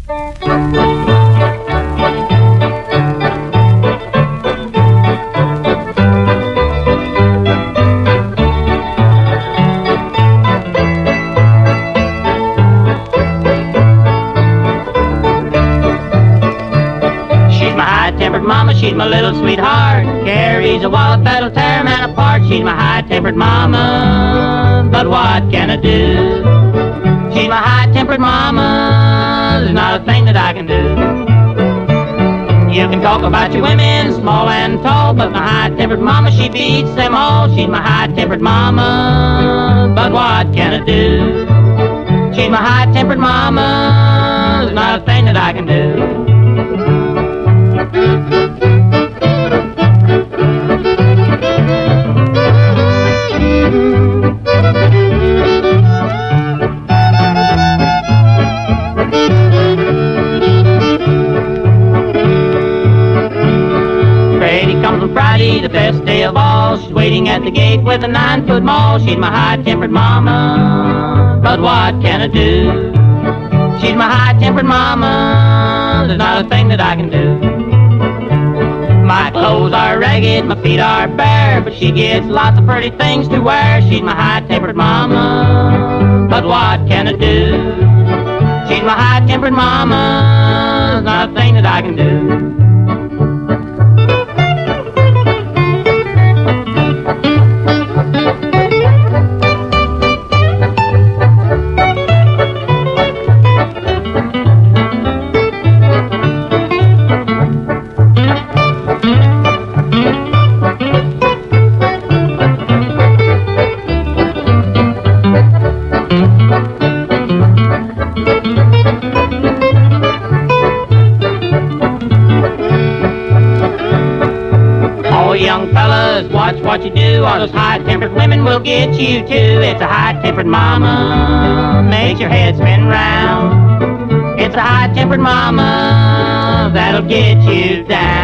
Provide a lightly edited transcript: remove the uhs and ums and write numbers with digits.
High-tempered mama, she's my little sweetheart. Carries a wallet that'll tear a man apart. She's my high-tempered mama, but what can I do? She's my high-tempered mama, there's not a thing that I can do. You can talk about your women, small and tall, but my high-tempered mama, she beats them all. She's my high-tempered mama, but what can I do? She's my high-tempered mama, there's not a thing that I can do. Comes on Friday, the best day of all. She's waiting at the gate with a 9-foot maul. She's my high-tempered mama, but what can I do? She's my high-tempered mama, there's not a thing that I can do. My clothes are ragged, my feet are bare, but she gets lots of pretty things to wear. She's my high-tempered mama, but what can I do? She's my high-tempered mama, there's not a thing that I can do. Young fellas, watch what you do, or those high-tempered women will get you too. It's a high-tempered mama, makes your head spin round. It's a high-tempered mama that'll get you down.